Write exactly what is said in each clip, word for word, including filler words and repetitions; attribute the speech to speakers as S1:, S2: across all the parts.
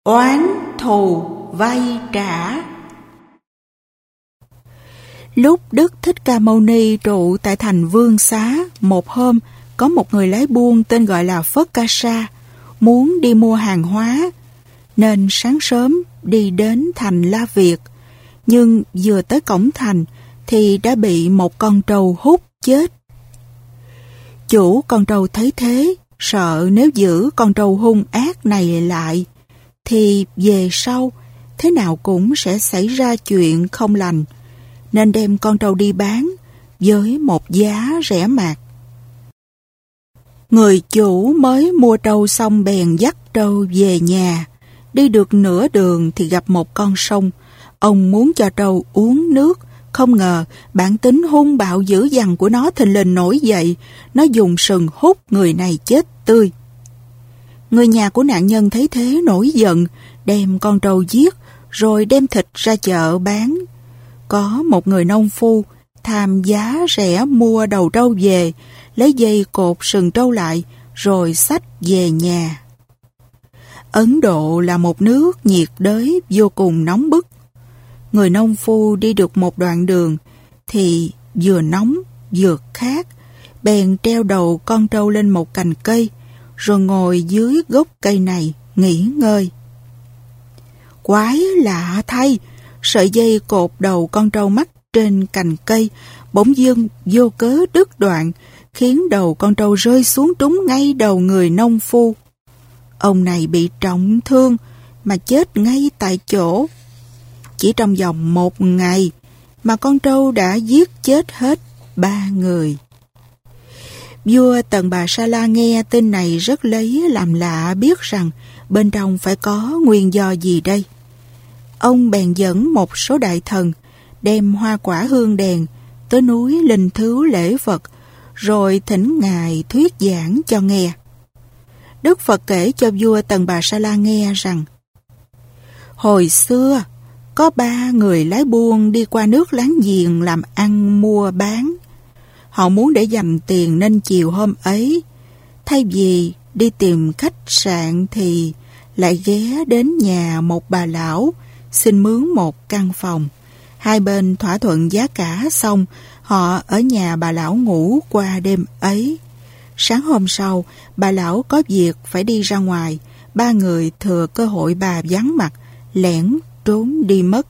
S1: Oán thù vay trả.
S2: Lúc Đức Thích Ca Mâu Ni trụ tại thành Vương Xá, một hôm có một người lái buôn tên gọi là Phất Ca Sa muốn đi mua hàng hóa, nên sáng sớm đi đến thành La Việt, nhưng vừa tới cổng thành thì đã bị một con trâu hút chết. Chủ con trâu thấy thế, sợ nếu giữ con trâu hung ác này lại thì về sau thế nào cũng sẽ xảy ra chuyện không lành, nên đem con trâu đi bán với một giá rẻ mạt. Người chủ mới mua trâu xong bèn dắt trâu về nhà. Đi được nửa đường thì gặp một con sông. Ông muốn cho trâu uống nước, không ngờ bản tính hung bạo dữ dằn của nó thình lình nổi dậy. Nó dùng sừng hút người này chết tươi. Người nhà của nạn nhân thấy thế nổi giận, đem con trâu giết rồi đem thịt ra chợ bán. Có một người nông phu tham giá rẻ mua đầu trâu về, lấy dây cột sừng trâu lại rồi xách về nhà. Ấn Độ là một nước nhiệt đới vô cùng nóng bức. Người nông phu đi được một đoạn đường thì vừa nóng vừa khát, bèn treo đầu con trâu lên một cành cây rồi ngồi dưới gốc cây này nghỉ ngơi. Quái lạ thay, sợi dây cột đầu con trâu mắc trên cành cây bỗng dưng vô cớ đứt đoạn, khiến đầu con trâu rơi xuống trúng ngay đầu người nông phu. Ông này bị trọng thương mà chết ngay tại chỗ. Chỉ trong vòng một ngày mà con trâu đã giết chết hết ba người. Vua Tần Bà Sa La nghe tin này rất lấy làm lạ, biết rằng bên trong phải có nguyên do gì đây. Ông bèn dẫn một số đại thần đem hoa quả hương đèn tới núi linh thứu lễ Phật, rồi thỉnh Ngài thuyết giảng cho nghe. Đức Phật kể cho vua Tần Bà Sa La nghe rằng: hồi xưa có ba người lái buôn đi qua nước láng giềng làm ăn mua bán. Họ muốn để dành tiền nên chiều hôm ấy, thay vì đi tìm khách sạn thì lại ghé đến nhà một bà lão xin mướn một căn phòng. Hai bên thỏa thuận giá cả xong, họ ở nhà bà lão ngủ qua đêm ấy. Sáng hôm sau, bà lão có việc phải đi ra ngoài. Ba người thừa cơ hội bà vắng mặt, lẻn trốn đi mất.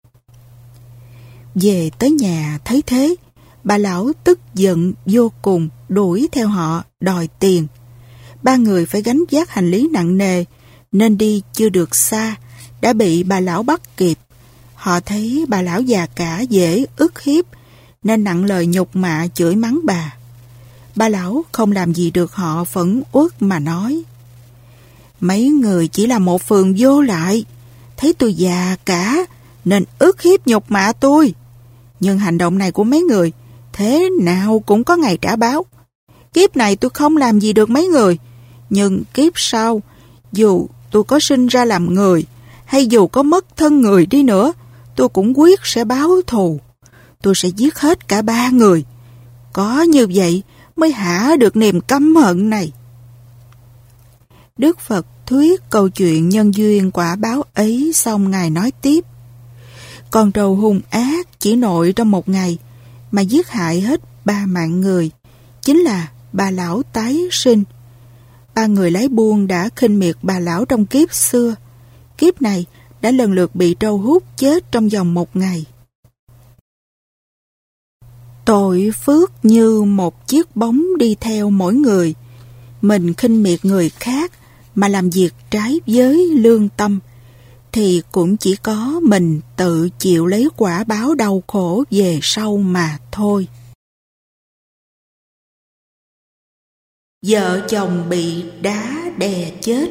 S2: Về tới nhà thấy thế, bà lão tức giận vô cùng, đuổi theo họ đòi tiền. Ba người phải gánh vác hành lý nặng nề, nên đi chưa được xa đã bị bà lão bắt kịp. Họ thấy bà lão già cả dễ ức hiếp, nên nặng lời nhục mạ chửi mắng bà. Bà lão không làm gì được họ, phẫn uất mà nói: mấy người chỉ là một phường vô lại, thấy tôi già cả nên ức hiếp nhục mạ tôi. Nhưng hành động này của mấy người thế nào cũng có ngày trả báo. Kiếp này tôi không làm gì được mấy người, nhưng kiếp sau, dù tôi có sinh ra làm người, hay dù có mất thân người đi nữa, tôi cũng quyết sẽ báo thù. Tôi sẽ giết hết cả ba người. Có như vậy mới hả được niềm căm hận này. Đức Phật thuyết câu chuyện nhân duyên quả báo ấy xong, Ngài nói tiếp: con trâu hung ác chỉ nội trong một ngày mà giết hại hết ba mạng người, chính là bà lão tái sinh. Ba người lái buôn đã khinh miệt bà lão trong kiếp xưa, kiếp này đã lần lượt bị trâu hút chết trong vòng một ngày. Tội phước như một chiếc bóng đi theo mỗi người. Mình khinh miệt người khác mà làm việc trái với lương tâm, thì cũng chỉ có mình tự chịu lấy quả báo đau khổ về sau mà thôi. Vợ chồng bị đá đè chết.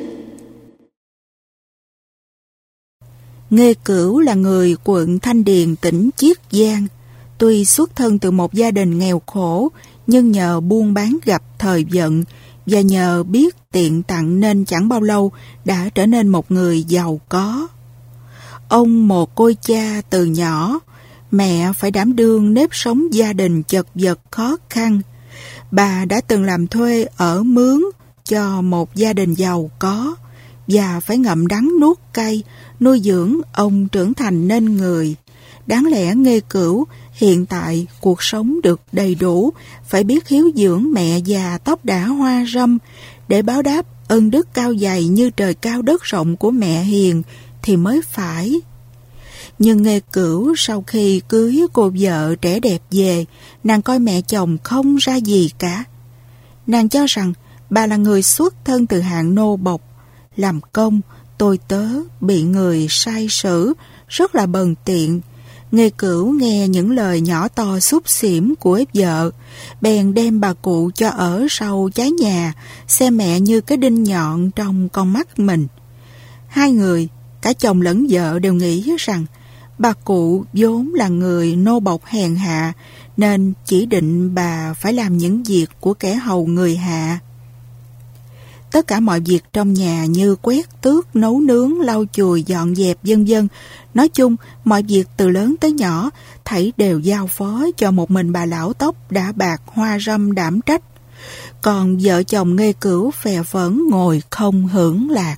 S2: Nghê Cửu là người quận Thanh Điền, tỉnh Chiết Giang. Tuy xuất thân từ một gia đình nghèo khổ, nhưng nhờ buôn bán gặp thời vận và nhờ biết tiện tặng nên chẳng bao lâu đã trở nên một người giàu có. Ông mồ côi cha từ nhỏ, mẹ phải đảm đương nếp sống gia đình chật vật khó khăn. Bà đã từng làm thuê ở mướn cho một gia đình giàu có, và phải ngậm đắng nuốt cay, nuôi dưỡng ông trưởng thành nên người. Đáng lẽ Nghê Cửu hiện tại cuộc sống được đầy đủ, phải biết hiếu dưỡng mẹ già tóc đã hoa râm để báo đáp ân đức cao dày như trời cao đất rộng của mẹ hiền thì mới phải. Nhưng Nghê Cửu sau khi cưới cô vợ trẻ đẹp về, nàng coi mẹ chồng không ra gì cả. Nàng cho rằng bà là người xuất thân từ hạng nô bộc, làm công, tôi tớ, bị người sai sử, rất là bần tiện. Nghê Cửu nghe những lời nhỏ to xúc xỉm của vợ, bèn đem bà cụ cho ở sau trái nhà, xem mẹ như cái đinh nhọn trong con mắt mình. Hai người, cả chồng lẫn vợ đều nghĩ rằng bà cụ vốn là người nô bộc hèn hạ, nên chỉ định bà phải làm những việc của kẻ hầu người hạ. Tất cả mọi việc trong nhà như quét tước, nấu nướng, lau chùi, dọn dẹp vân vân. Nói chung, mọi việc từ lớn tới nhỏ, thảy đều giao phó cho một mình bà lão tóc đã bạc hoa râm đảm trách. Còn vợ chồng Nghê Cửu phè phỡn ngồi không hưởng lạc.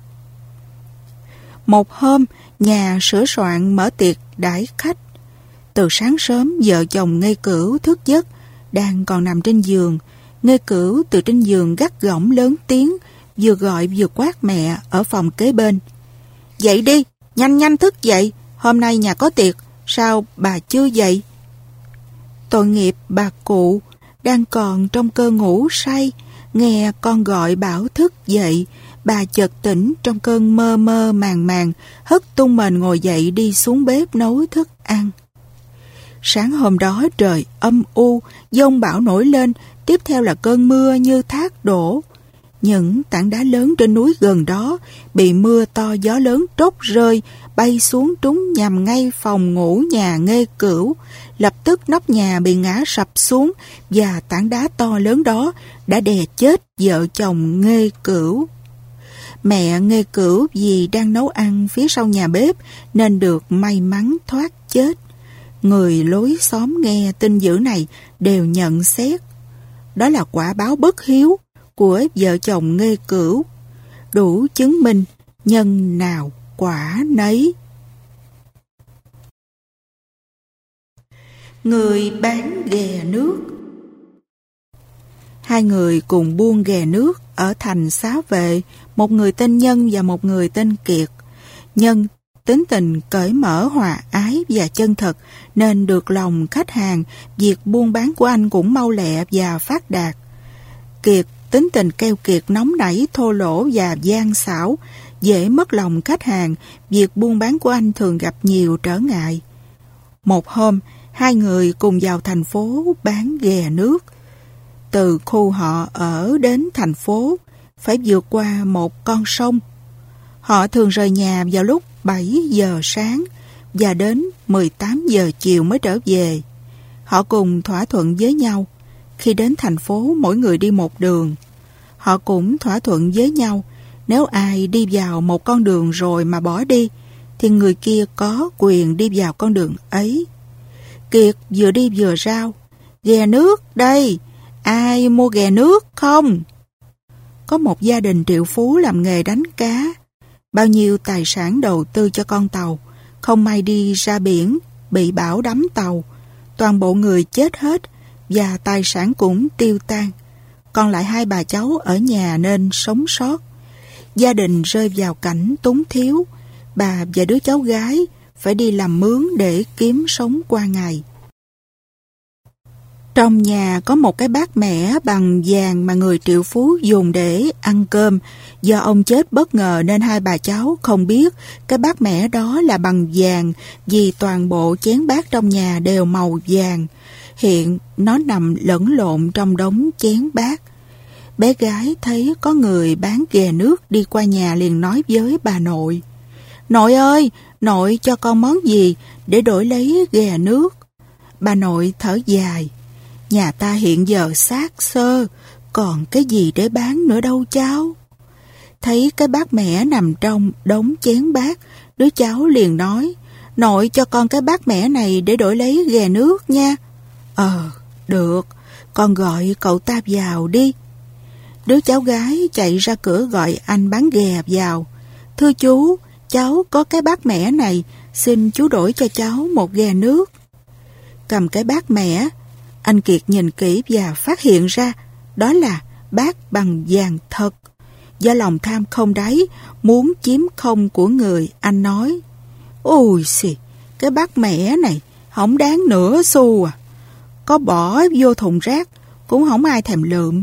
S2: Một hôm, nhà sửa soạn mở tiệc đãi khách. Từ sáng sớm, vợ chồng Nghê Cửu thức giấc, đang còn nằm trên giường. Nghê Cửu từ trên giường gắt gỏng lớn tiếng, vừa gọi vừa quát mẹ ở phòng kế bên. Dậy đi, nhanh nhanh thức dậy, hôm nay nhà có tiệc, sao bà chưa dậy? Tội nghiệp bà cụ, đang còn trong cơn ngủ say, nghe con gọi bảo thức dậy, bà chợt tỉnh trong cơn mơ mơ màng màng, hất tung mền ngồi dậy đi xuống bếp nấu thức ăn. Sáng hôm đó trời âm u, giông bão nổi lên, tiếp theo là cơn mưa như thác đổ. Những tảng đá lớn trên núi gần đó bị mưa to gió lớn trút rơi, bay xuống trúng nhằm ngay phòng ngủ nhà Nghê Cửu. Lập tức nóc nhà bị ngã sập xuống và tảng đá to lớn đó đã đè chết vợ chồng Nghê Cửu. Mẹ Nghê Cửu vì đang nấu ăn phía sau nhà bếp nên được may mắn thoát chết. Người lối xóm nghe tin dữ này đều nhận xét đó là quả báo bất hiếu của vợ chồng Nghê Cửu, đủ chứng minh nhân nào quả nấy. Người bán ghè nước. Hai người cùng buôn ghè nước ở thành Xá Vệ, một người tên Nhân và một người tên Kiệt. Nhân tính tình cởi mở, hòa ái và chân thật nên được lòng khách hàng, việc buôn bán của anh cũng mau lẹ và phát đạt. Kiệt tính tình keo kiệt, nóng nảy, thô lỗ và gian xảo, dễ mất lòng khách hàng, việc buôn bán của anh thường gặp nhiều trở ngại. Một hôm, hai người cùng vào thành phố bán ghè nước. Từ khu họ ở đến thành phố, phải vượt qua một con sông. Họ thường rời nhà vào lúc bảy giờ sáng và đến mười tám giờ chiều mới trở về. Họ cùng thỏa thuận với nhau, khi đến thành phố mỗi người đi một đường. Họ cũng thỏa thuận với nhau, nếu ai đi vào một con đường rồi mà bỏ đi, thì người kia có quyền đi vào con đường ấy. Kiệt vừa đi vừa rao, ghè nước đây, ai mua ghè nước không? Có một gia đình triệu phú làm nghề đánh cá, bao nhiêu tài sản đầu tư cho con tàu, không may đi ra biển, bị bão đắm tàu, toàn bộ người chết hết và tài sản cũng tiêu tan. Còn lại hai bà cháu ở nhà nên sống sót. Gia đình rơi vào cảnh túng thiếu, bà và đứa cháu gái phải đi làm mướn để kiếm sống qua ngày. Trong nhà có một cái bát mẻ bằng vàng mà người triệu phú dùng để ăn cơm. Do ông chết bất ngờ nên hai bà cháu không biết cái bát mẻ đó là bằng vàng, vì toàn bộ chén bát trong nhà đều màu vàng. Hiện nó nằm lẫn lộn trong đống chén bát. Bé gái thấy có người bán ghè nước đi qua nhà liền nói với bà nội: Nội ơi, nội cho con món gì để đổi lấy ghè nước? Bà nội thở dài: Nhà ta hiện giờ xác xơ, còn cái gì để bán nữa đâu cháu. Thấy cái bát mẻ nằm trong đống chén bát, đứa cháu liền nói: Nội cho con cái bát mẻ này để đổi lấy ghè nước nha. Ờ, được, con gọi cậu ta vào đi. Đứa cháu gái chạy ra cửa gọi anh bán ghè vào. Thưa chú, cháu có cái bát mẻ này, xin chú đổi cho cháu một ghè nước. Cầm cái bát mẻ, anh Kiệt nhìn kỹ và phát hiện ra đó là bát bằng vàng thật. Do lòng tham không đáy, muốn chiếm không của người, anh nói: Ôi xì, cái bát mẻ này không đáng nửa xu à. Có bỏ vô thùng rác cũng không ai thèm lượm.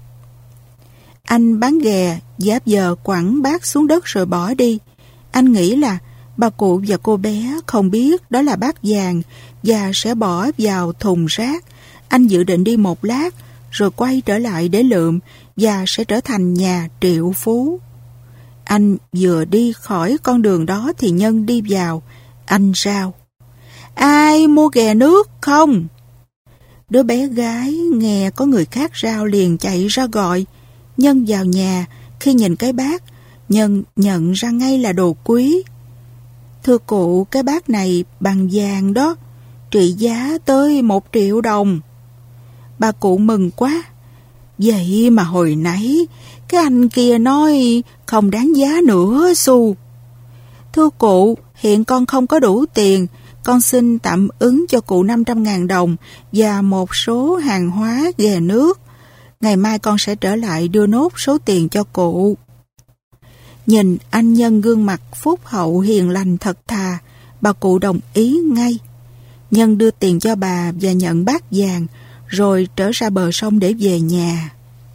S2: Anh bán ghè giáp giờ quẳng bát xuống đất rồi bỏ đi. Anh nghĩ là bà cụ và cô bé không biết đó là bát vàng và sẽ bỏ vào thùng rác. Anh dự định đi một lát rồi quay trở lại để lượm và sẽ trở thành nhà triệu phú. Anh vừa đi khỏi con đường đó thì Nhân đi vào. Anh rao: Ai mua ghè nước không? Đứa bé gái nghe có người khác rao liền chạy ra gọi. Nhân vào nhà, khi nhìn cái bát, Nhân nhận ra ngay là đồ quý. Thưa cụ, cái bát này bằng vàng đó, trị giá tới một triệu đồng. Bà cụ mừng quá. Vậy mà hồi nãy cái anh kia nói không đáng giá nửa xu. Thưa cụ, hiện con không có đủ tiền, con xin tạm ứng cho cụ năm trăm ngàn đồng và một số hàng hóa ghè nước. Ngày mai con sẽ trở lại đưa nốt số tiền cho cụ. Nhìn anh Nhân gương mặt phúc hậu hiền lành thật thà, bà cụ đồng ý ngay. Nhân đưa tiền cho bà và nhận bát vàng, rồi trở ra bờ sông để về nhà.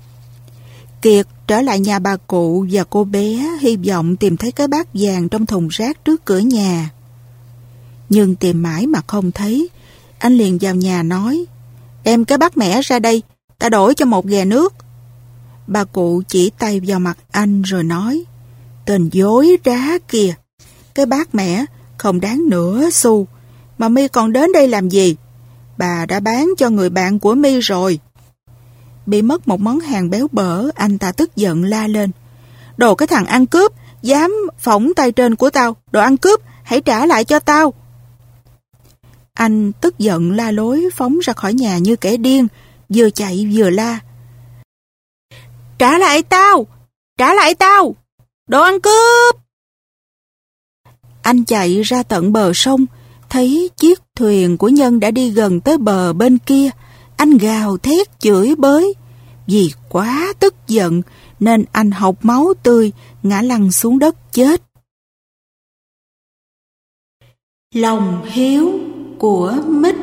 S2: Kiệt trở lại nhà bà cụ và cô bé, hy vọng tìm thấy cái bát vàng trong thùng rác trước cửa nhà. Nhưng tìm mãi mà không thấy. Anh liền vào nhà nói: Đem cái bát mẻ ra đây, ta đổi cho một ghè nước. Bà cụ chỉ tay vào mặt anh rồi nói: Tên dối trá kìa, cái bát mẻ không đáng nửa xu, mà mi còn đến đây làm gì? Bà đã bán cho người bạn của mi rồi. Bị mất một món hàng béo bở, anh ta tức giận la lên: Đồ cái thằng ăn cướp, dám phỏng tay trên của tao, đồ ăn cướp, hãy trả lại cho tao. Anh tức giận la lối phóng ra khỏi nhà như kẻ điên, vừa chạy vừa la: Trả lại tao! Trả lại tao! Đồ ăn cướp! Anh chạy ra tận bờ sông, thấy chiếc thuyền của Nhân đã đi gần tới bờ bên kia. Anh gào thét chửi bới. Vì quá tức giận nên anh hộc máu tươi, ngã lăn xuống đất chết. Lòng hiếu của Mít.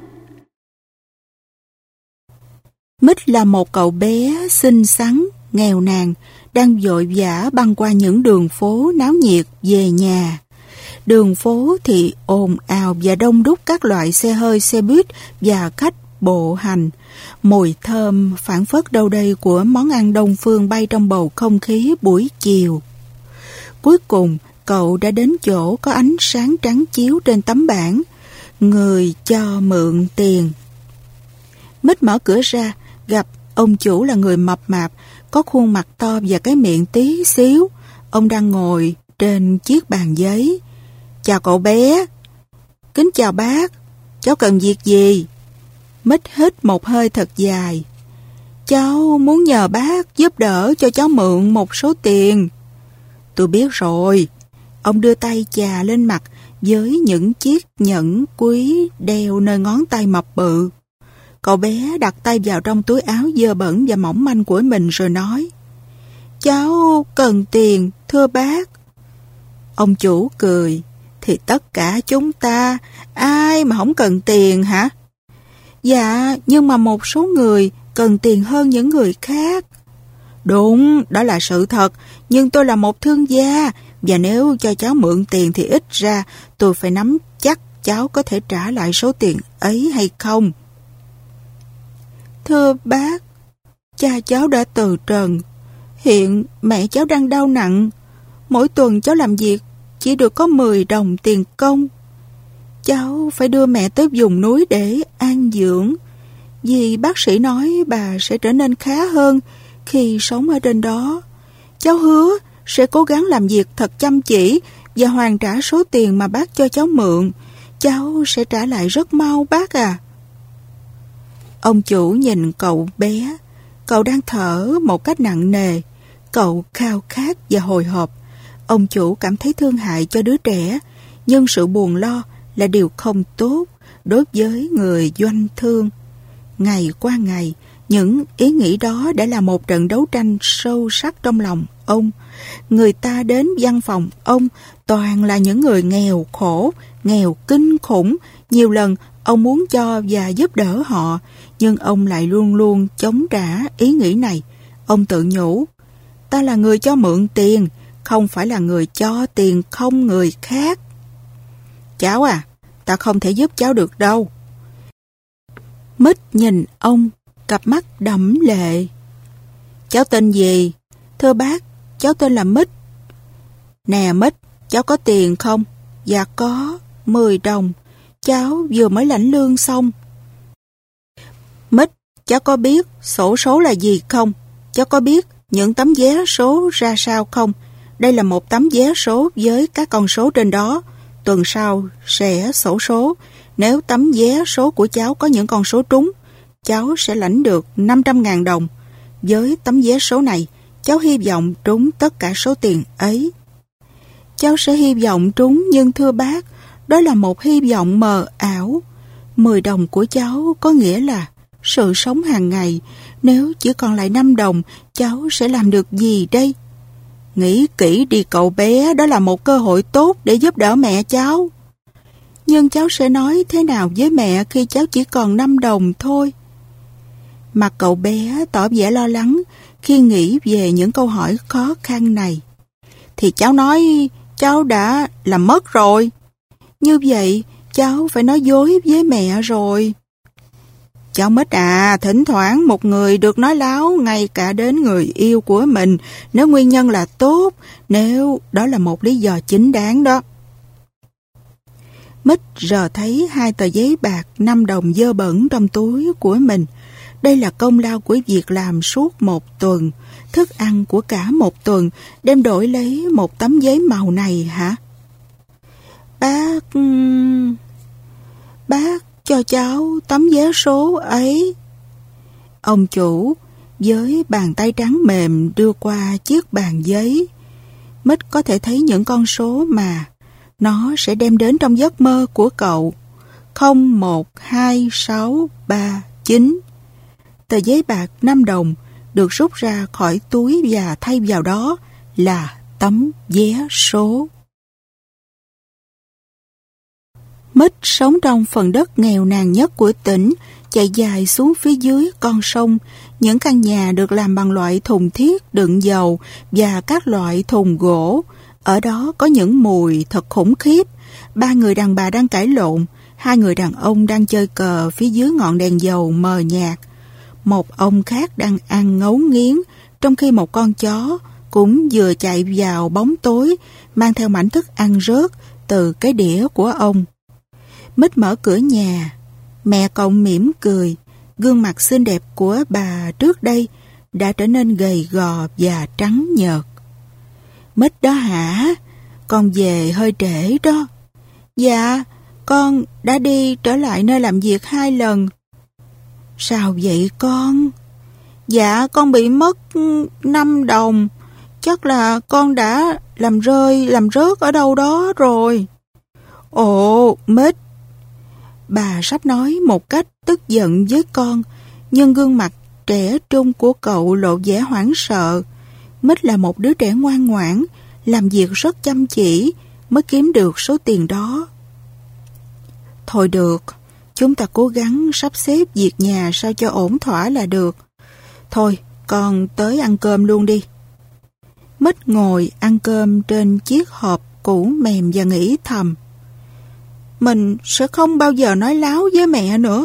S2: Mít là một cậu bé xinh xắn, nghèo nàn, đang vội vã băng qua những đường phố náo nhiệt về nhà. Đường phố thì ồn ào và đông đúc các loại xe hơi, xe buýt và khách bộ hành. Mùi thơm phảng phất đâu đây của món ăn Đông phương bay trong bầu không khí buổi chiều. Cuối cùng, cậu đã đến chỗ có ánh sáng trắng chiếu trên tấm bảng: Người cho mượn tiền. Mít mở cửa ra, gặp ông chủ là người mập mạp, có khuôn mặt to và cái miệng tí xíu. Ông đang ngồi trên chiếc bàn giấy. Chào cậu bé. Kính chào bác. Cháu cần việc gì? Mít hít một hơi thật dài. Cháu muốn nhờ bác giúp đỡ cho cháu mượn một số tiền. Tôi biết rồi. Ông đưa tay chà lên mặt với những chiếc nhẫn quý đeo nơi ngón tay mập bự. Cậu bé đặt tay vào trong túi áo dơ bẩn và mỏng manh của mình rồi nói: Cháu cần tiền, thưa bác. Ông chủ cười: Thì tất cả chúng ta, ai mà không cần tiền hả? Dạ, nhưng mà một số người cần tiền hơn những người khác. Đúng, đó là sự thật, nhưng tôi là một thương gia, và nếu cho cháu mượn tiền thì ít ra tôi phải nắm chắc cháu có thể trả lại số tiền ấy hay không. Thưa bác, cha cháu đã từ trần. Hiện mẹ cháu đang đau nặng. Mỗi tuần cháu làm việc chỉ được có mười đồng tiền công. Cháu phải đưa mẹ tới vùng núi để an dưỡng, vì bác sĩ nói bà sẽ trở nên khá hơn khi sống ở trên đó. Cháu hứa sẽ cố gắng làm việc thật chăm chỉ và hoàn trả số tiền mà bác cho cháu mượn. Cháu sẽ trả lại rất mau bác à. Ông chủ nhìn cậu bé. Cậu đang thở một cách nặng nề. Cậu khao khát và hồi hộp. Ông chủ cảm thấy thương hại cho đứa trẻ, nhưng sự buồn lo là điều không tốt đối với người doanh thương. Ngày qua ngày, những ý nghĩ đó đã là một trận đấu tranh sâu sắc trong lòng ông. Người ta đến văn phòng ông toàn là những người nghèo khổ, nghèo kinh khủng. Nhiều lần ông muốn cho và giúp đỡ họ, nhưng ông lại luôn luôn chống trả ý nghĩ này. Ông tự nhủ, ta là người cho mượn tiền, không phải là người cho tiền không người khác. Cháu à, ta không thể giúp cháu được đâu. Mít nhìn ông, cặp mắt đẫm lệ. Cháu tên gì? Thưa bác, cháu tên là Mít. Nè Mít, cháu có tiền không? Dạ có, mười đồng. Cháu vừa mới lãnh lương xong. Mít, cháu có biết xổ số là gì không? Cháu có biết những tấm vé số ra sao không? Đây là một tấm vé số với các con số trên đó. Tuần sau sẽ xổ số. Nếu tấm vé số của cháu có những con số trúng, cháu sẽ lãnh được năm trăm ngàn đồng. Với tấm vé số này, cháu hy vọng trúng tất cả số tiền ấy. Cháu sẽ hy vọng trúng, nhưng thưa bác, đó là một hy vọng mờ ảo. Mười đồng của cháu có nghĩa là sự sống hàng ngày. Nếu chỉ còn lại năm đồng, cháu sẽ làm được gì đây? Nghĩ kỹ đi cậu bé, đó là một cơ hội tốt để giúp đỡ mẹ cháu. Nhưng cháu sẽ nói thế nào với mẹ khi cháu chỉ còn năm đồng thôi? Mặt cậu bé tỏ vẻ lo lắng khi nghĩ về những câu hỏi khó khăn này. Thì cháu nói cháu đã làm mất rồi. Như vậy cháu phải nói dối với mẹ rồi. Cháu Mít à, thỉnh thoảng một người được nói láo ngay cả đến người yêu của mình, nếu nguyên nhân là tốt, nếu đó là một lý do chính đáng đó. Mít giờ thấy hai tờ giấy bạc năm đồng dơ bẩn trong túi của mình. Đây là công lao của việc làm suốt một tuần, thức ăn của cả một tuần, đem đổi lấy một tấm giấy màu này hả? Bác... Bác cho cháu tấm vé số ấy. Ông chủ với bàn tay trắng mềm đưa qua chiếc bàn giấy. Mít có thể thấy những con số mà nó sẽ đem đến trong giấc mơ của cậu. Không, một, hai, sáu, ba, chín. Tờ giấy bạc năm đồng được rút ra khỏi túi và thay vào đó là tấm vé số. Mít sống trong phần đất nghèo nàn nhất của tỉnh, chạy dài xuống phía dưới con sông. Những căn nhà được làm bằng loại thùng thiết đựng dầu và các loại thùng gỗ. Ở đó có những mùi thật khủng khiếp. Ba người đàn bà đang cãi lộn, hai người đàn ông đang chơi cờ phía dưới ngọn đèn dầu mờ nhạt. Một ông khác đang ăn ngấu nghiến, trong khi một con chó cũng vừa chạy vào bóng tối, mang theo mảnh thức ăn rớt từ cái đĩa của ông. Mít mở cửa nhà, mẹ cậu mỉm cười, gương mặt xinh đẹp của bà trước đây đã trở nên gầy gò và trắng nhợt. Mít đó hả? Con về hơi trễ đó. Dạ, con đã đi trở lại nơi làm việc hai lần. Sao vậy con? Dạ, con bị mất năm đồng. Chắc là con đã làm rơi, làm rớt ở đâu đó rồi. Ồ, Mít. Bà sắp nói một cách tức giận với con, nhưng gương mặt trẻ trung của cậu lộ vẻ hoảng sợ. Mít là một đứa trẻ ngoan ngoãn, làm việc rất chăm chỉ mới kiếm được số tiền đó. Thôi được, chúng ta cố gắng sắp xếp việc nhà sao cho ổn thỏa là được. Thôi, con tới ăn cơm luôn đi. Mít ngồi ăn cơm trên chiếc hộp cũ mềm và nghĩ thầm. Mình sẽ không bao giờ nói láo với mẹ nữa.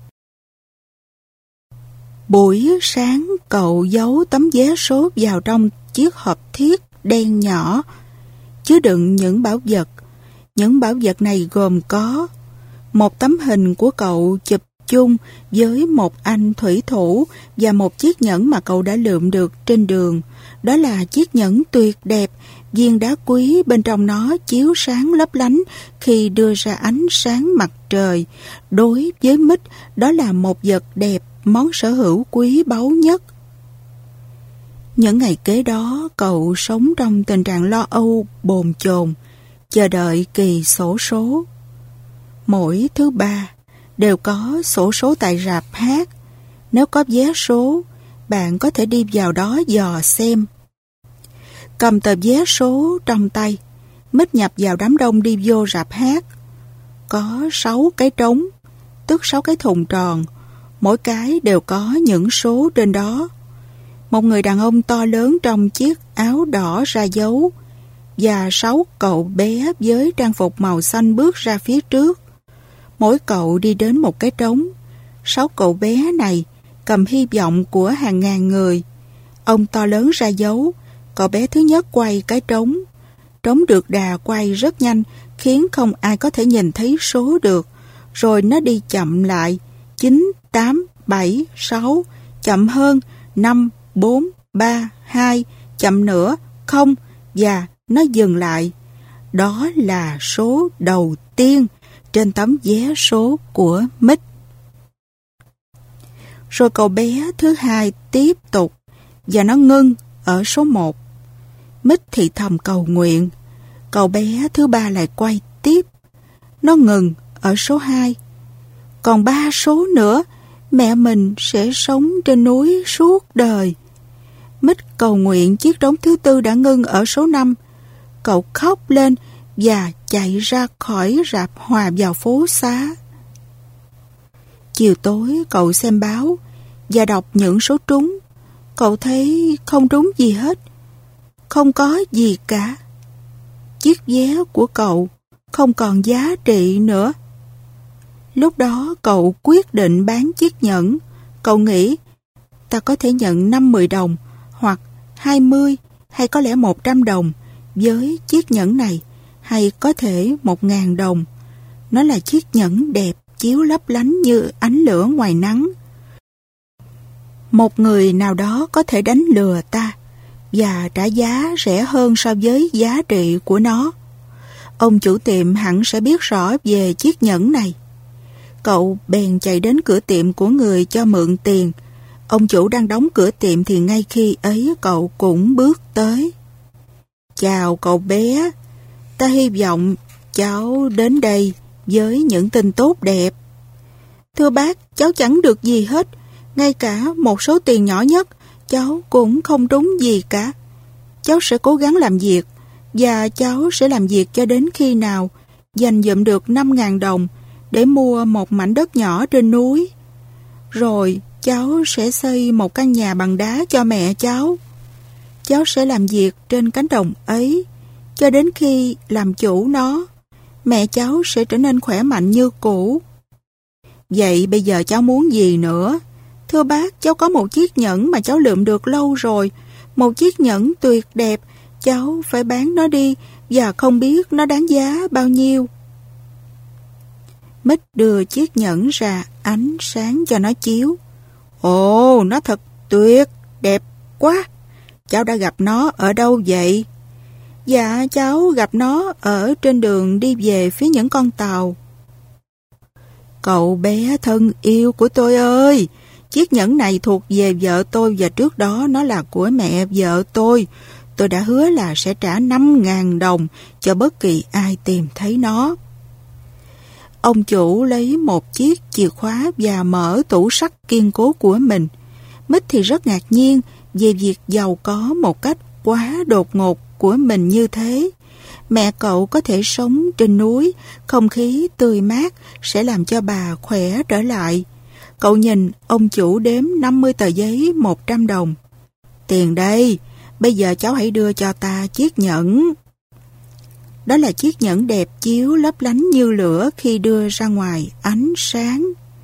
S2: Buổi sáng cậu giấu tấm vé số vào trong chiếc hộp thiết đen nhỏ, chứa đựng những bảo vật. Những bảo vật này gồm có một tấm hình của cậu chụp chung với một anh thủy thủ và một chiếc nhẫn mà cậu đã lượm được trên đường. Đó là chiếc nhẫn tuyệt đẹp, viên đá quý bên trong nó chiếu sáng lấp lánh khi đưa ra ánh sáng mặt trời. Đối với Mít, đó là một vật đẹp, món sở hữu quý báu nhất. Những ngày kế đó, cậu sống trong tình trạng lo âu, bồn chồn, chờ đợi kỳ xổ số. Mỗi thứ ba đều có xổ số tại rạp hát. Nếu có vé số, bạn có thể đi vào đó dò xem. Cầm tờ vé số trong tay, Mít nhập vào đám đông đi vô rạp hát. Có sáu cái trống, tức sáu cái thùng tròn, mỗi cái đều có những số trên đó. Một người đàn ông to lớn trong chiếc áo đỏ ra dấu, và sáu cậu bé với trang phục màu xanh bước ra phía trước. Mỗi cậu đi đến một cái trống. Sáu cậu bé này cầm hy vọng của hàng ngàn người. Ông to lớn ra dấu, cậu bé thứ nhất quay cái trống. Trống được đà quay rất nhanh, khiến không ai có thể nhìn thấy số được. Rồi nó đi chậm lại, chín, tám, bảy, sáu, chậm hơn, năm, bốn, ba, hai, chậm nữa, không, và nó dừng lại. Đó là số đầu tiên trên tấm vé số của Mít. Rồi cậu bé thứ hai tiếp tục, và nó ngưng ở số một. Mít thì thầm cầu nguyện. Cậu bé thứ ba lại quay tiếp. Nó ngừng ở số hai. Còn ba số nữa, mẹ mình sẽ sống trên núi suốt đời. Mít cầu nguyện chiếc trống thứ tư đã ngưng ở số năm. Cậu khóc lên và chạy ra khỏi rạp hòa vào phố xá. Chiều tối cậu xem báo và đọc những số trúng. Cậu thấy không trúng gì hết. Không có gì cả. Chiếc vé của cậu không còn giá trị nữa. Lúc đó cậu quyết định bán chiếc nhẫn. Cậu nghĩ ta có thể nhận năm mươi đồng hoặc hai mươi hay có lẽ một trăm đồng với chiếc nhẫn này, hay có thể một ngàn đồng. Nó là chiếc nhẫn đẹp, chiếu lấp lánh như ánh lửa ngoài nắng. Một người nào đó có thể đánh lừa ta và trả giá rẻ hơn so với giá trị của nó. Ông chủ tiệm hẳn sẽ biết rõ về chiếc nhẫn này. Cậu bèn chạy đến cửa tiệm của người cho mượn tiền. Ông chủ đang đóng cửa tiệm thì ngay khi ấy cậu cũng bước tới. Chào cậu bé, ta hy vọng cháu đến đây với những tin tốt đẹp. Thưa bác, cháu chẳng được gì hết. Ngay cả một số tiền nhỏ nhất, cháu cũng không trúng gì cả. Cháu sẽ cố gắng làm việc, và cháu sẽ làm việc cho đến khi nào dành dụm được năm ngàn đồng để mua một mảnh đất nhỏ trên núi. Rồi cháu sẽ xây một căn nhà bằng đá cho mẹ cháu. Cháu sẽ làm việc trên cánh đồng ấy cho đến khi làm chủ nó. Mẹ cháu sẽ trở nên khỏe mạnh như cũ. Vậy bây giờ cháu muốn gì nữa? Thưa bác, cháu có một chiếc nhẫn mà cháu lượm được lâu rồi. Một chiếc nhẫn tuyệt đẹp. Cháu phải bán nó đi và không biết nó đáng giá bao nhiêu. Mít đưa chiếc nhẫn ra ánh sáng cho nó chiếu. Ồ, nó thật tuyệt, đẹp quá. Cháu đã gặp nó ở đâu vậy? Dạ, cháu gặp nó ở trên đường đi về phía những con tàu. Cậu bé thân yêu của tôi ơi, chiếc nhẫn này thuộc về vợ tôi và trước đó nó là của mẹ vợ tôi. Tôi đã hứa là sẽ trả năm ngàn đồng cho bất kỳ ai tìm thấy nó. Ông chủ lấy một chiếc chìa khóa và mở tủ sắt kiên cố của mình. Mít thì rất ngạc nhiên về việc giàu có một cách quá đột ngột của mình như thế. Mẹ cậu có thể sống trên núi, không khí tươi mát sẽ làm cho bà khỏe trở lại. Cậu nhìn ông chủ đếm năm mươi tờ giấy một trăm đồng. Tiền đây, bây giờ cháu hãy đưa cho ta chiếc nhẫn. Đó là chiếc nhẫn đẹp chiếu lấp lánh như lửa khi đưa ra ngoài ánh sáng.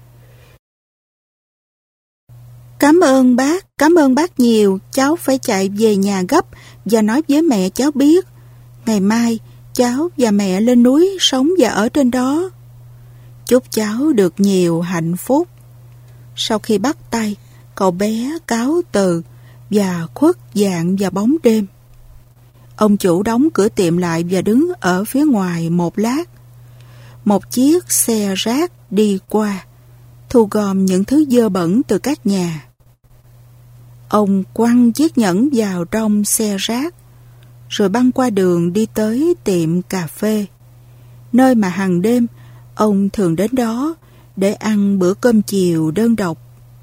S2: Cảm ơn bác, cảm ơn bác nhiều. Cháu phải chạy về nhà gấp và nói với mẹ cháu biết. Ngày mai cháu và mẹ lên núi sống và ở trên đó. Chúc cháu được nhiều hạnh phúc. Sau khi bắt tay, cậu bé cáo từ và khuất dạng vào bóng đêm. Ông chủ đóng cửa tiệm lại và đứng ở phía ngoài một lát. Một chiếc xe rác đi qua, thu gom những thứ dơ bẩn từ các nhà. Ông quăng chiếc nhẫn vào trong xe rác, rồi băng qua đường đi tới tiệm cà phê, nơi mà hàng đêm ông thường đến đó để ăn bữa cơm chiều đơn độc.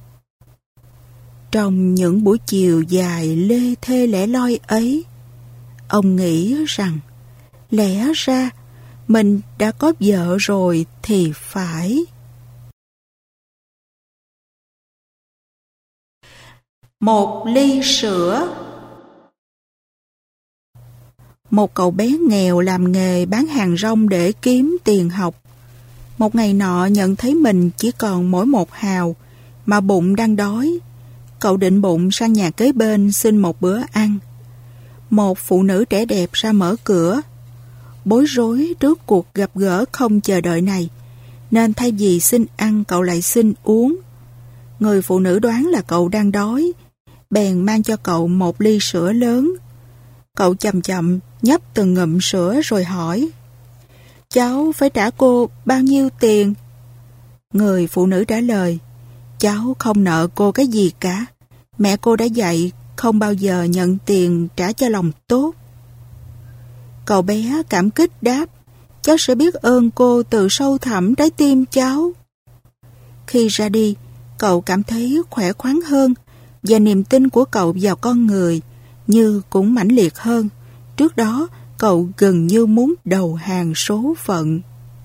S2: Trong những buổi chiều dài lê thê lẻ loi ấy, ông nghĩ rằng lẽ ra mình đã có vợ rồi thì phải.
S1: Một ly sữa.
S2: Một cậu bé nghèo làm nghề bán hàng rong để kiếm tiền học. Một ngày nọ nhận thấy mình chỉ còn mỗi một hào, mà bụng đang đói. Cậu định bụng sang nhà kế bên xin một bữa ăn. Một phụ nữ trẻ đẹp ra mở cửa. Bối rối trước cuộc gặp gỡ không chờ đợi này, nên thay vì xin ăn cậu lại xin uống. Người phụ nữ đoán là cậu đang đói, bèn mang cho cậu một ly sữa lớn. Cậu chậm chậm nhấp từng ngụm sữa rồi hỏi: "Cháu phải trả cô bao nhiêu tiền?" Người phụ nữ trả lời: "Cháu không nợ cô cái gì cả. Mẹ cô đã dạy không bao giờ nhận tiền trả cho lòng tốt." Cậu bé cảm kích đáp: "Cháu sẽ biết ơn cô từ sâu thẳm trái tim cháu." Khi ra đi, cậu cảm thấy khỏe khoắn hơn, và niềm tin của cậu vào con người như cũng mãnh liệt hơn. Trước đó, cậu gần như muốn đầu hàng số phận.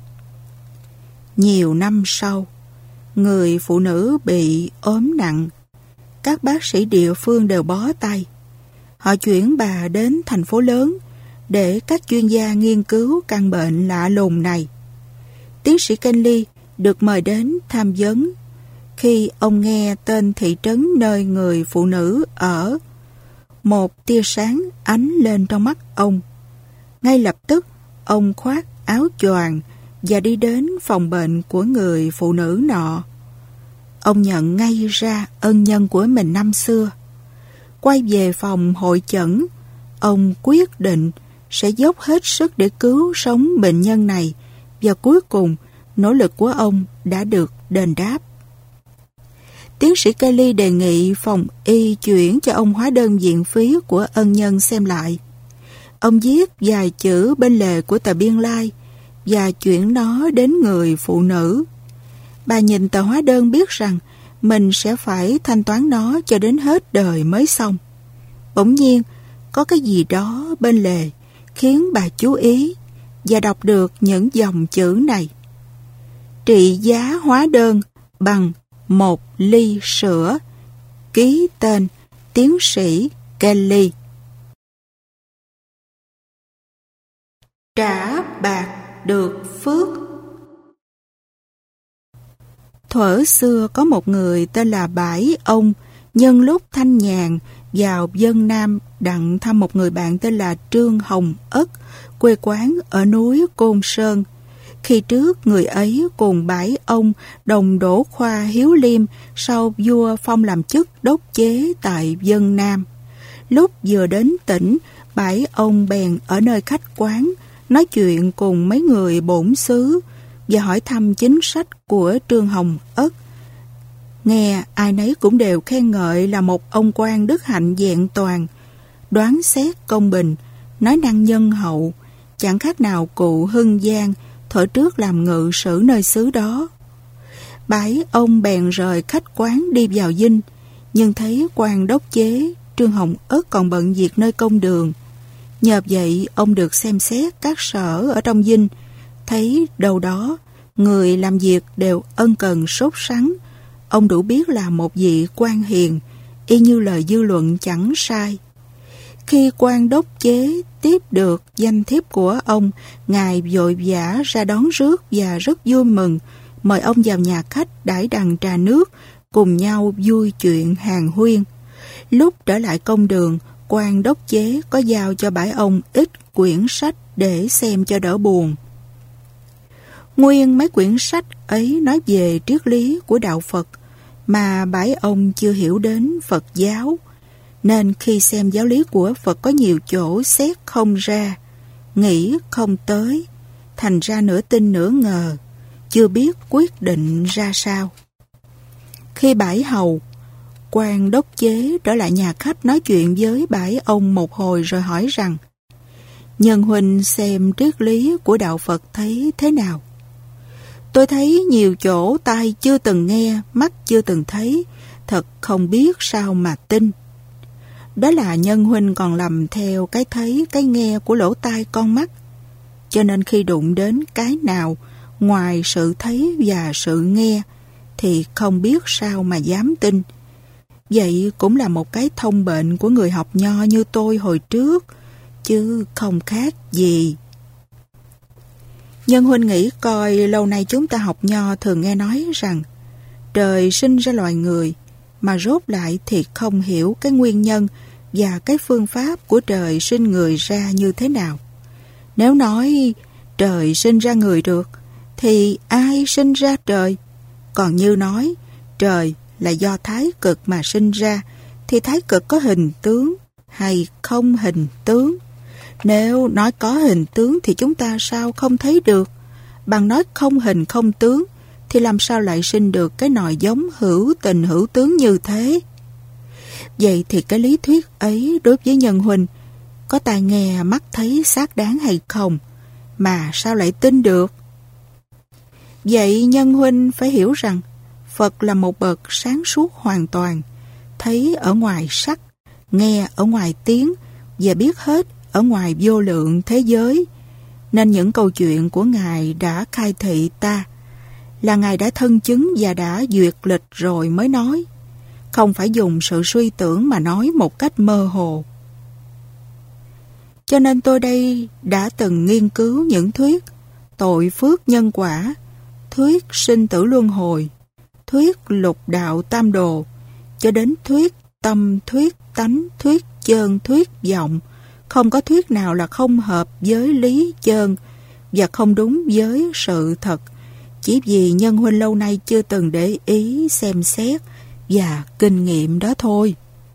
S2: Nhiều năm sau, người phụ nữ bị ốm nặng. Các bác sĩ địa phương đều bó tay. Họ chuyển bà đến thành phố lớn để các chuyên gia nghiên cứu căn bệnh lạ lùng này. Tiến sĩ Kenley được mời đến tham vấn. Khi ông nghe tên thị trấn nơi người phụ nữ ở, một tia sáng ánh lên trong mắt ông. Ngay lập tức, ông khoác áo choàng và đi đến phòng bệnh của người phụ nữ nọ. Ông nhận ngay ra ân nhân của mình năm xưa. Quay về phòng hội chẩn, ông quyết định sẽ dốc hết sức để cứu sống bệnh nhân này, và cuối cùng nỗ lực của ông đã được đền đáp. Tiến sĩ Kelly đề nghị phòng y chuyển cho ông hóa đơn viện phí của ân nhân xem lại. Ông viết vài chữ bên lề của tờ biên lai và chuyển nó đến người phụ nữ. Bà nhìn tờ hóa đơn biết rằng mình sẽ phải thanh toán nó cho đến hết đời mới xong. Bỗng nhiên, có cái gì đó bên lề khiến bà chú ý và đọc được những dòng chữ này: trị giá hóa đơn bằng một ly sữa, ký tên tiến sĩ Kelly.
S1: Trả bạc được phước.
S2: Thuở xưa có một người tên là Bãi Ông, nhân lúc thanh nhàn vào Vân Nam đặng thăm một người bạn tên là Trương Hồng Ất, quê quán ở núi Côn Sơn. Khi trước, người ấy cùng Bãi Ông đồng đổ khoa Hiếu Liêm sau vua phong làm chức đốc chế tại Vân Nam. Lúc vừa đến tỉnh, Bãi Ông bèn ở nơi khách quán nói chuyện cùng mấy người bổn xứ và hỏi thăm chính sách của Trương Hồng Ất. Nghe ai nấy cũng đều khen ngợi là một ông quan đức hạnh vẹn toàn, đoán xét công bình, nói năng nhân hậu, chẳng khác nào cụ Hưng Giang thuở trước làm ngự sử nơi xứ đó. Bãi Ông bèn rời khách quán đi vào dinh, nhưng thấy quan đốc chế Trương Hồng Ất còn bận việc nơi công đường. Nhờ vậy ông được xem xét các sở ở trong dinh, thấy đâu đó người làm việc đều ân cần sốt sắng. Ông đủ biết là một vị quan hiền, y như lời dư luận chẳng sai. Khi quan đốc chế tiếp được danh thiếp của ông, ngài vội vã ra đón rước và rất vui mừng, mời ông vào nhà khách đãi đằng trà nước, cùng nhau vui chuyện hàn huyên. Lúc trở lại công đường, quan đốc chế có giao cho Bãi Ông ít quyển sách để xem cho đỡ buồn. Nguyên mấy quyển sách ấy nói về triết lý của đạo Phật, mà Bãi Ông chưa hiểu đến Phật giáo, nên khi xem giáo lý của Phật có nhiều chỗ xét không ra, nghĩ không tới, thành ra nửa tin nửa ngờ, chưa biết quyết định ra sao. Khi Bãi Hầu, quan đốc chế trở lại nhà khách nói chuyện với bãi ông một hồi rồi hỏi rằng: Nhân huynh xem triết lý của đạo Phật thấy thế nào? Tôi thấy nhiều chỗ tai chưa từng nghe, mắt chưa từng thấy, thật không biết sao mà tin. Đó là Nhân huynh còn lầm theo cái thấy cái nghe của lỗ tai con mắt, cho nên khi đụng đến cái nào ngoài sự thấy và sự nghe thì không biết sao mà dám tin. Vậy cũng là một cái thông bệnh của người học nho như tôi hồi trước, chứ không khác gì. Nhân huynh nghĩ coi, lâu nay chúng ta học nho thường nghe nói rằng trời sinh ra loài người, mà rốt lại thì không hiểu cái nguyên nhân và cái phương pháp của trời sinh người ra như thế nào. Nếu nói trời sinh ra người được, thì ai sinh ra trời? Còn như nói trời là do thái cực mà sinh ra, thì thái cực có hình tướng hay không hình tướng? Nếu nói có hình tướng thì chúng ta sao không thấy được? Bằng nói không hình không tướng thì làm sao lại sinh được cái nòi giống hữu tình hữu tướng như thế? Vậy thì cái lý thuyết ấy đối với Nhân huynh có tai nghe mắt thấy xác đáng hay không, mà sao lại tin được? Vậy Nhân huynh phải hiểu rằng Phật là một bậc sáng suốt hoàn toàn, thấy ở ngoài sắc, nghe ở ngoài tiếng và biết hết ở ngoài vô lượng thế giới. Nên những câu chuyện của Ngài đã khai thị ta là Ngài đã thân chứng và đã duyệt lịch rồi mới nói, không phải dùng sự suy tưởng mà nói một cách mơ hồ. Cho nên tôi đây đã từng nghiên cứu những thuyết tội phước nhân quả, thuyết sinh tử luân hồi, thuyết lục đạo tam đồ, cho đến thuyết tâm, thuyết tánh, thuyết chân, thuyết vọng. Không có thuyết nào là không hợp với lý chân và không đúng với sự thật, chỉ vì Nhân huynh lâu nay chưa từng để ý, xem xét và kinh nghiệm đó thôi.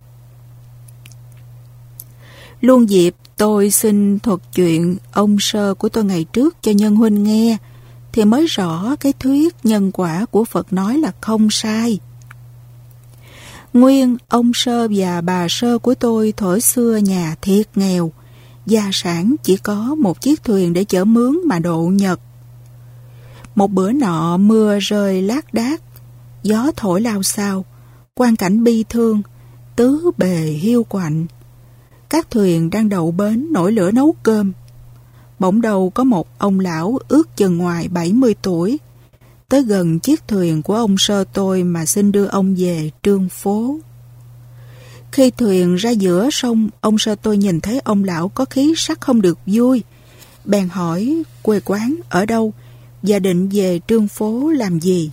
S2: Luôn dịp tôi xin thuật chuyện ông sơ của tôi ngày trước cho Nhân huynh nghe, thì mới rõ cái thuyết nhân quả của Phật nói là không sai. Nguyên ông sơ và bà sơ của tôi thuở xưa nhà thiệt nghèo, gia sản chỉ có một chiếc thuyền để chở mướn mà độ nhật. Một bữa nọ mưa rơi lác đác, gió thổi lao xao, quang cảnh bi thương, tứ bề hiu quạnh. Các thuyền đang đậu bến nổi lửa nấu cơm. Bỗng đầu có một ông lão ước chừng ngoài bảy mươi tuổi, tới gần chiếc thuyền của ông sơ tôi mà xin đưa ông về trương phố. Khi thuyền ra giữa sông, ông sơ tôi nhìn thấy ông lão có khí sắc không được vui, bèn hỏi quê quán ở đâu và định về trương phố làm gì.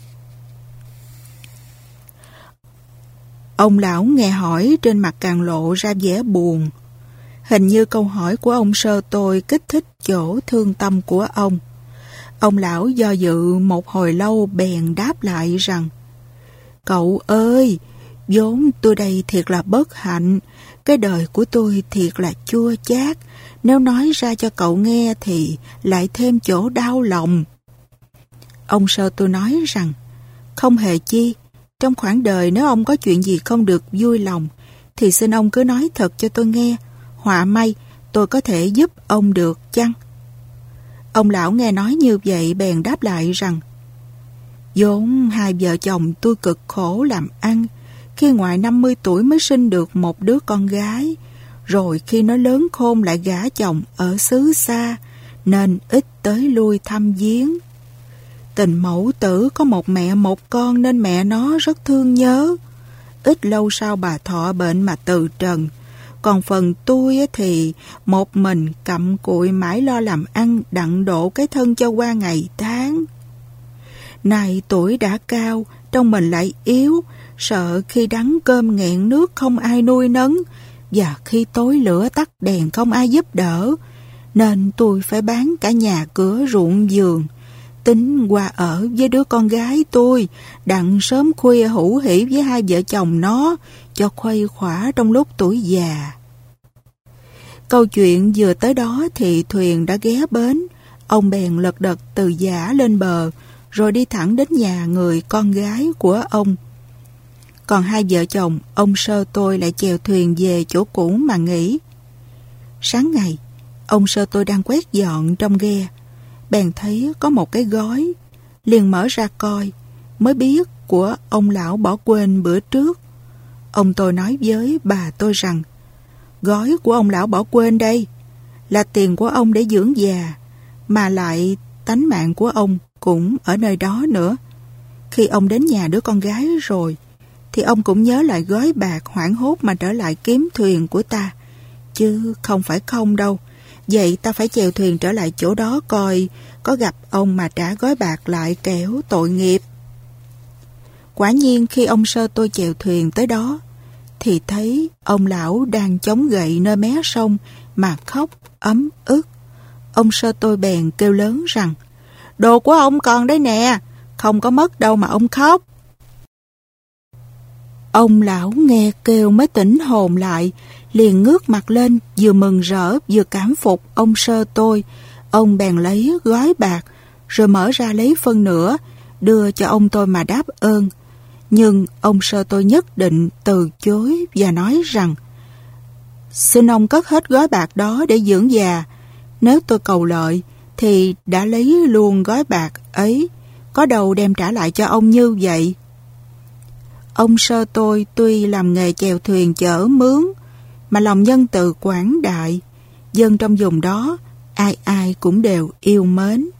S2: Ông lão nghe hỏi trên mặt càng lộ ra vẻ buồn. Hình như câu hỏi của ông sơ tôi kích thích chỗ thương tâm của ông. Ông lão do dự một hồi lâu bèn đáp lại rằng: Cậu ơi, vốn tôi đây thiệt là bất hạnh, cái đời của tôi thiệt là chua chát, nếu nói ra cho cậu nghe thì lại thêm chỗ đau lòng. Ông sơ tôi nói rằng: Không hề chi, trong khoảng đời nếu ông có chuyện gì không được vui lòng thì xin ông cứ nói thật cho tôi nghe, họa may tôi có thể giúp ông được chăng? Ông lão nghe nói như vậy bèn đáp lại rằng: Vốn hai vợ chồng tôi cực khổ làm ăn, khi ngoài năm mươi tuổi mới sinh được một đứa con gái, rồi khi nó lớn khôn lại gả chồng ở xứ xa, nên ít tới lui thăm viếng. Tình mẫu tử có một mẹ một con nên mẹ nó rất thương nhớ. Ít lâu sau bà thọ bệnh mà từ trần. Còn phần tôi thì một mình cặm cụi mãi lo làm ăn đặng độ cái thân cho qua ngày tháng. Này tuổi đã cao, trong mình lại yếu, sợ khi đắng cơm nghẹn nước không ai nuôi nấng, và khi tối lửa tắt đèn không ai giúp đỡ, nên tôi phải bán cả nhà cửa ruộng vườn, tính qua ở với đứa con gái tôi, đặng sớm khuya hữu hỉ với hai vợ chồng nó, cho khuây khỏa trong lúc tuổi già. Câu chuyện vừa tới đó thì thuyền đã ghé bến, ông bèn lật đật từ giã lên bờ, rồi đi thẳng đến nhà người con gái của ông. còn hai vợ chồng ông Sơ tôi lại chèo thuyền về chỗ cũ mà nghỉ. Sáng ngày, ông Sơ tôi đang quét dọn trong ghe, bèn thấy có một cái gói, liền mở ra coi, mới biết của ông lão bỏ quên bữa trước. Ông tôi nói với bà tôi rằng, gói của ông lão bỏ quên đây, là tiền của ông để dưỡng già, mà lại tánh mạng của ông cũng ở nơi đó nữa. Khi ông đến nhà đứa con gái rồi, thì ông cũng nhớ lại gói bạc hoảng hốt mà trở lại kiếm thuyền của ta, chứ không phải không đâu. Vậy ta phải chèo thuyền trở lại chỗ đó coi có gặp ông mà trả gói bạc lại kẻo tội nghiệp. Quả nhiên khi ông Sơ tôi chèo thuyền tới đó, thì thấy ông lão đang chống gậy nơi mé sông mà khóc ấm ức. Ông Sơ tôi bèn kêu lớn rằng, đồ của ông còn đấy nè, không có mất đâu mà ông khóc. Ông lão nghe kêu mới tỉnh hồn lại, liền ngước mặt lên, vừa mừng rỡ vừa cảm phục ông Sơ tôi. Ông bèn lấy gói bạc, rồi mở ra lấy phân nửa, đưa cho ông tôi mà đáp ơn. Nhưng ông Sơ tôi nhất định từ chối và nói rằng, xin ông cất hết gói bạc đó để dưỡng già. Nếu tôi cầu lợi, thì đã lấy luôn gói bạc ấy, có đâu đem trả lại cho ông như vậy. Ông Sơ tôi tuy làm nghề chèo thuyền chở mướn, mà lòng nhân từ quảng đại, dân trong vùng đó ai ai cũng đều yêu mến.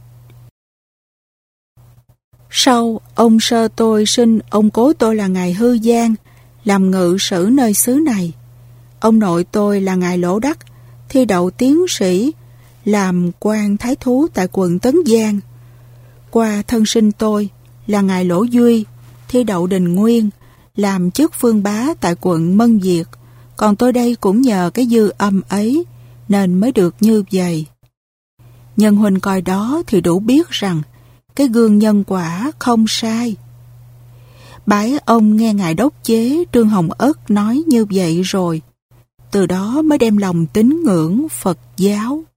S2: Sau, ông Sơ tôi sinh ông cố tôi là ngài Hư Giang, làm ngự sử nơi xứ này. Ông nội tôi là ngài Lỗ Đắc, thi đậu tiến sĩ, làm quan thái thú tại quận Tấn Giang. Qua thân sinh tôi là ngài Lỗ Duy, thi đậu đình nguyên, làm chức phương bá tại quận Mân Việt. Còn tôi đây cũng nhờ cái dư âm ấy nên mới được như vậy. Nhân huynh coi đó thì đủ biết rằng cái gương nhân quả không sai. Bái ông nghe ngài đốc chế Trương Hồng Ất nói như vậy rồi, từ đó mới đem lòng tín ngưỡng Phật giáo.